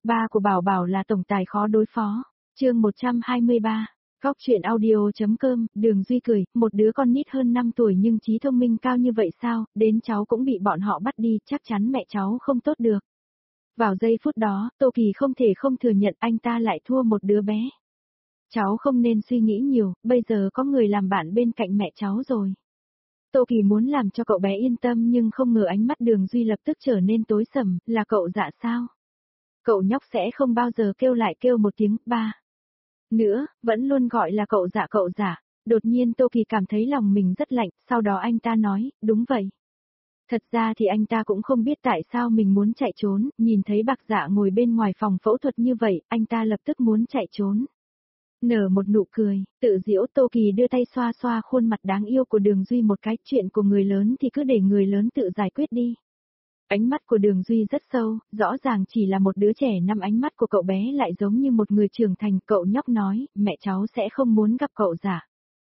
Ba của Bảo Bảo là tổng tài khó đối phó. Chương 123. Góc truyện audio.com. Đường Duy cười, một đứa con nít hơn 5 tuổi nhưng trí thông minh cao như vậy sao, đến cháu cũng bị bọn họ bắt đi, chắc chắn mẹ cháu không tốt được. Vào giây phút đó, Tô Kỳ không thể không thừa nhận anh ta lại thua một đứa bé. Cháu không nên suy nghĩ nhiều, bây giờ có người làm bạn bên cạnh mẹ cháu rồi. Tô Kỳ muốn làm cho cậu bé yên tâm nhưng không ngờ ánh mắt Đường Duy lập tức trở nên tối sầm, là cậu Dạ sao? Cậu nhóc sẽ không bao giờ kêu lại kêu một tiếng ba. Nữa, vẫn luôn gọi là cậu Dạ. Đột nhiên Tô Kỳ cảm thấy lòng mình rất lạnh, sau đó anh ta nói, đúng vậy. Thật ra thì anh ta cũng không biết tại sao mình muốn chạy trốn, nhìn thấy Bạc Dạ ngồi bên ngoài phòng phẫu thuật như vậy, anh ta lập tức muốn chạy trốn. Nở một nụ cười, tự giễu. Tô Kỳ đưa tay xoa xoa khuôn mặt đáng yêu của Đường Duy một cái, chuyện của người lớn thì cứ để người lớn tự giải quyết đi. Ánh mắt của Đường Duy rất sâu, rõ ràng chỉ là một đứa trẻ năm, ánh mắt của cậu bé lại giống như một người trưởng thành. Cậu nhóc nói, mẹ cháu sẽ không muốn gặp cậu Dạ.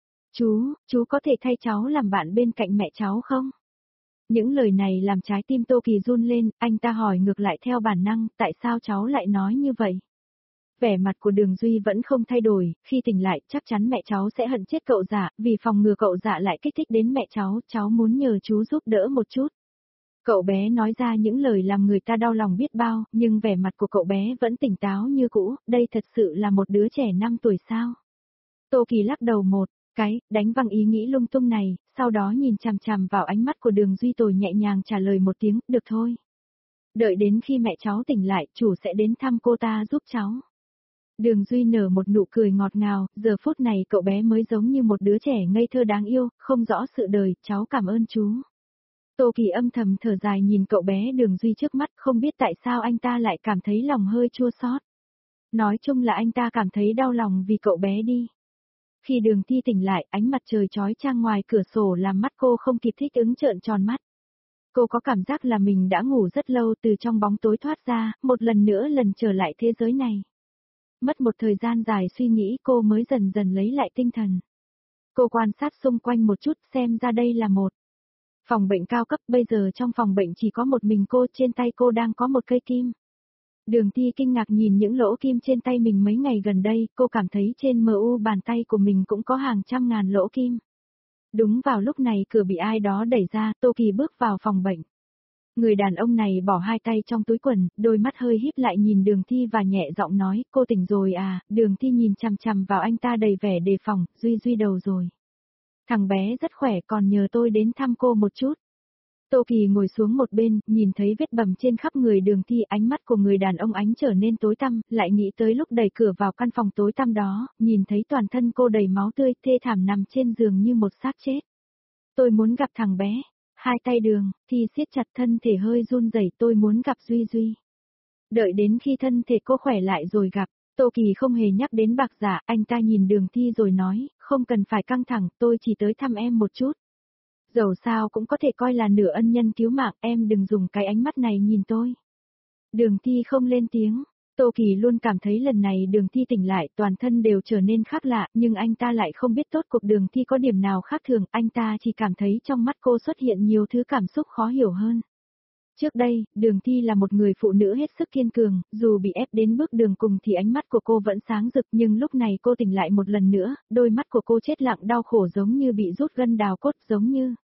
Chú có thể thay cháu làm bạn bên cạnh mẹ cháu không? Những lời này làm trái tim Tô Kỳ run lên, anh ta hỏi ngược lại theo bản năng, tại sao cháu lại nói như vậy? Vẻ mặt của Đường Duy vẫn không thay đổi, khi tỉnh lại chắc chắn mẹ cháu sẽ hận chết cậu Dạ, vì phòng ngừa cậu Dạ lại kích thích đến mẹ cháu muốn nhờ chú giúp đỡ một chút. Cậu bé nói ra những lời làm người ta đau lòng biết bao, nhưng vẻ mặt của cậu bé vẫn tỉnh táo như cũ, đây thật sự là một đứa trẻ 5 tuổi sao? Tô Kỳ lắc đầu một cái, đánh văng ý nghĩ lung tung này, sau đó nhìn chằm chằm vào ánh mắt của Đường Duy rồi nhẹ nhàng trả lời một tiếng, được thôi. Đợi đến khi mẹ cháu tỉnh lại, chủ sẽ đến thăm cô ta giúp cháu. Đường Duy nở một nụ cười ngọt ngào, giờ phút này cậu bé mới giống như một đứa trẻ ngây thơ đáng yêu, không rõ sự đời, cháu cảm ơn chú. Tô Kỳ âm thầm thở dài nhìn cậu bé Đường Duy trước mắt, không biết tại sao anh ta lại cảm thấy lòng hơi chua xót. Nói chung là anh ta cảm thấy đau lòng vì cậu bé đi. Khi Đường Thi tỉnh lại, ánh mặt trời chói chang ngoài cửa sổ làm mắt cô không kịp thích ứng trợn tròn mắt. Cô có cảm giác là mình đã ngủ rất lâu, từ trong bóng tối thoát ra, một lần nữa trở lại thế giới này. Mất một thời gian dài suy nghĩ cô mới dần dần lấy lại tinh thần. Cô quan sát xung quanh một chút, xem ra đây là một phòng bệnh cao cấp, bây giờ trong phòng bệnh chỉ có một mình cô, trên tay cô đang có một cây kim. Đường Thi kinh ngạc nhìn những lỗ kim trên tay mình mấy ngày gần đây, cô cảm thấy trên mu bàn tay của mình cũng có hàng trăm ngàn lỗ kim. Đúng vào lúc này cửa bị ai đó đẩy ra, Tô Kỳ bước vào phòng bệnh. Người đàn ông này bỏ hai tay trong túi quần, đôi mắt hơi híp lại nhìn Đường Thi và nhẹ giọng nói, cô tỉnh rồi à? Đường Thi nhìn chằm chằm vào anh ta đầy vẻ đề phòng, Duy đầu rồi. Thằng bé rất khỏe, còn nhờ tôi đến thăm cô một chút. Tô Kỳ ngồi xuống một bên, nhìn thấy vết bầm trên khắp người Đường Thi, ánh mắt của người đàn ông ánh trở nên tối tăm, lại nghĩ tới lúc đẩy cửa vào căn phòng tối tăm đó, nhìn thấy toàn thân cô đầy máu tươi, thê thảm nằm trên giường như một xác chết. Tôi muốn gặp thằng bé. Hai tay Đường Thi siết chặt, thân thể hơi run rẩy, tôi muốn gặp Duy. Đợi đến khi thân thể cô khỏe lại rồi gặp. Tô Kỳ không hề nhắc đến Bạc Dạ, anh ta nhìn Đường Thi rồi nói, không cần phải căng thẳng, tôi chỉ tới thăm em một chút. Dẫu sao cũng có thể coi là nửa ân nhân cứu mạng, em đừng dùng cái ánh mắt này nhìn tôi. Đường Thi không lên tiếng. Tô Kỳ luôn cảm thấy lần này Đường Thi tỉnh lại toàn thân đều trở nên khác lạ, nhưng anh ta lại không biết tốt cuộc Đường Thi có điểm nào khác thường, anh ta chỉ cảm thấy trong mắt cô xuất hiện nhiều thứ cảm xúc khó hiểu hơn. Trước đây, Đường Thi là một người phụ nữ hết sức kiên cường, dù bị ép đến bước đường cùng thì ánh mắt của cô vẫn sáng rực, nhưng lúc này cô tỉnh lại một lần nữa, đôi mắt của cô chết lặng đau khổ giống như bị rút gân đào cốt, giống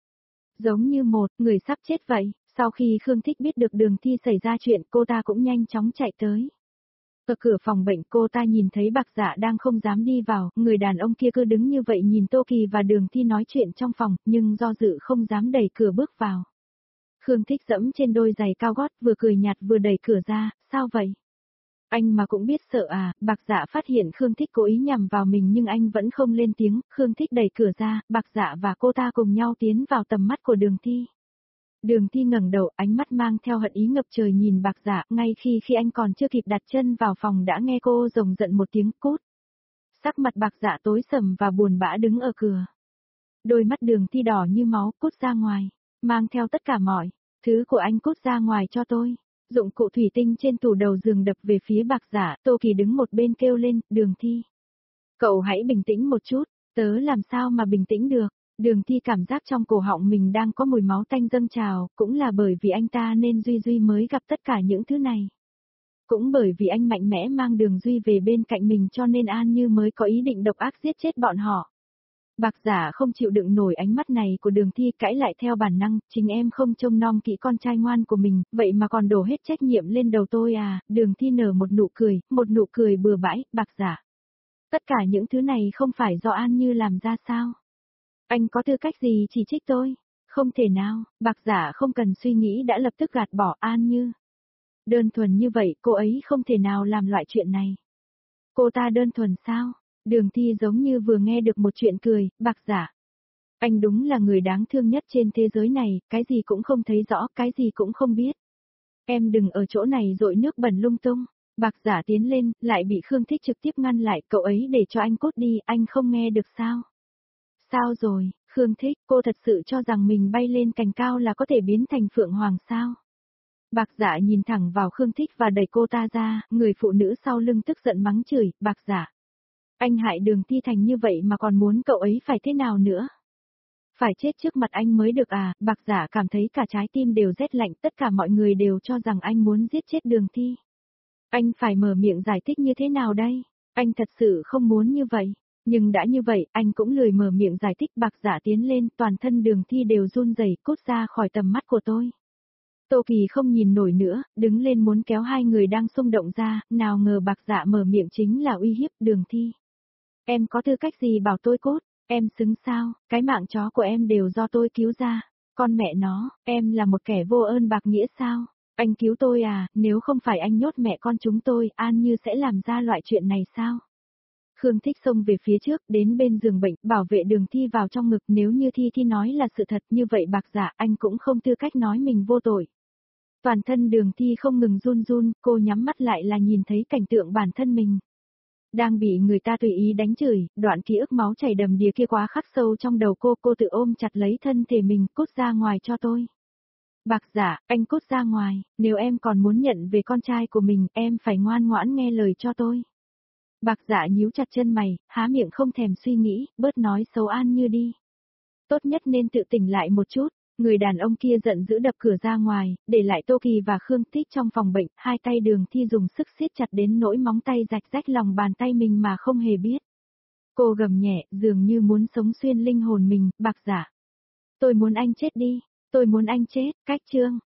như một người sắp chết vậy. Sau khi Khương Thích biết được Đường Thi xảy ra chuyện, cô ta cũng nhanh chóng chạy tới. Ở cửa phòng bệnh cô ta nhìn thấy Bạc Dạ đang không dám đi vào, người đàn ông kia cứ đứng như vậy nhìn Tô Kỳ và Đường Thi nói chuyện trong phòng, nhưng do dự không dám đẩy cửa bước vào. Khương Thích dẫm trên đôi giày cao gót, vừa cười nhạt vừa đẩy cửa ra, sao vậy? Anh mà cũng biết sợ à? Bạc Dạ phát hiện Khương Thích cố ý nhằm vào mình nhưng anh vẫn không lên tiếng, Khương Thích đẩy cửa ra, Bạc Dạ và cô ta cùng nhau tiến vào tầm mắt của Đường Thi. Đường Thi ngẩng đầu, ánh mắt mang theo hận ý ngập trời nhìn Bạc Dạ, ngay khi anh còn chưa kịp đặt chân vào phòng đã nghe cô rồng giận một tiếng cút. Sắc mặt Bạc Dạ tối sầm và buồn bã đứng ở cửa. Đôi mắt Đường Thi đỏ như máu, cút ra ngoài, mang theo tất cả mọi thứ của anh, cút ra ngoài cho tôi. Dụng cụ thủy tinh trên tủ đầu giường đập về phía Bạc Dạ, Tô Kỳ đứng một bên kêu lên, Đường Thi. Cậu hãy bình tĩnh một chút, tớ làm sao mà bình tĩnh được. Đường Thi cảm giác trong cổ họng mình đang có mùi máu tanh dâng trào, cũng là bởi vì anh ta nên Duy mới gặp tất cả những thứ này. Cũng bởi vì anh mạnh mẽ mang Đường Duy về bên cạnh mình cho nên An Như mới có ý định độc ác giết chết bọn họ. Bạc giả không chịu đựng nổi ánh mắt này của Đường Thi, cãi lại theo bản năng, chính em không trông nom kỹ con trai ngoan của mình, vậy mà còn đổ hết trách nhiệm lên đầu tôi à? Đường Thi nở một nụ cười bừa bãi. Bạc giả. Tất cả những thứ này không phải do An Như làm ra sao? Anh có tư cách gì chỉ trích tôi? Không thể nào. Bạc giả không cần suy nghĩ đã lập tức gạt bỏ An Như. Đơn thuần như vậy cô ấy không thể nào làm loại chuyện này. Cô ta đơn thuần sao? Đường Thi giống như vừa nghe được một chuyện cười. Bạc giả. Anh đúng là người đáng thương nhất trên thế giới này, cái gì cũng không thấy rõ, cái gì cũng không biết. Em đừng ở chỗ này dội nước bẩn lung tung. Bạc giả tiến lên, lại bị Khương Thích trực tiếp ngăn lại, cậu ấy để cho anh cút đi, anh không nghe được sao? Sao rồi, Khương Thích, cô thật sự cho rằng mình bay lên cành cao là có thể biến thành phượng hoàng sao? Bạc giả nhìn thẳng vào Khương Thích và đẩy cô ta ra, người phụ nữ sau lưng tức giận mắng chửi. Bạc giả. Anh hại Đường Thi thành như vậy mà còn muốn cậu ấy phải thế nào nữa? Phải chết trước mặt anh mới được à? Bạc giả cảm thấy cả trái tim đều rét lạnh, tất cả mọi người đều cho rằng anh muốn giết chết Đường Thi. Anh phải mở miệng giải thích như thế nào đây? Anh thật sự không muốn như vậy. Nhưng đã như vậy, anh cũng lười mở miệng giải thích. Bạc giả tiến lên, toàn thân Đường Thi đều run rẩy, cút ra khỏi tầm mắt của tôi. Tô Kỳ không nhìn nổi nữa, đứng lên muốn kéo hai người đang xung động ra, nào ngờ bạc dạ mở miệng chính là uy hiếp. Đường Thi. Em có tư cách gì bảo tôi cút? Em xứng sao? Cái mạng chó của em đều do tôi cứu ra. Con mẹ nó, em là một kẻ vô ơn bạc nghĩa sao? Anh cứu tôi à, nếu không phải anh nhốt mẹ con chúng tôi, An Như sẽ làm ra loại chuyện này sao? Khương Thích xông về phía trước, đến bên giường bệnh, bảo vệ Đường Thi vào trong ngực. Nếu như Thi nói là sự thật như vậy bạc giả, anh cũng không tư cách nói mình vô tội. Toàn thân Đường Thi không ngừng run run, cô nhắm mắt lại là nhìn thấy cảnh tượng bản thân mình. Đang bị người ta tùy ý đánh chửi, đoạn ký ức máu chảy đầm đìa kia quá khắc sâu trong đầu cô tự ôm chặt lấy thân thể mình, cút ra ngoài cho tôi. Bạc giả, anh cút ra ngoài, nếu em còn muốn nhận về con trai của mình, em phải ngoan ngoãn nghe lời cho tôi. Bạc giả nhíu chặt chân mày, há miệng không thèm suy nghĩ, bớt nói xấu An Như đi. Tốt nhất nên tự tỉnh lại một chút. Người đàn ông kia giận dữ đập cửa ra ngoài, để lại Tô Kỳ và Khương Thích trong phòng bệnh, hai tay Đường Thi dùng sức siết chặt đến nỗi móng tay rạch rách lòng bàn tay mình mà không hề biết. Cô gầm nhẹ, dường như muốn sống xuyên linh hồn mình. Bạc giả. Tôi muốn anh chết đi, tôi muốn anh chết. Cách chương.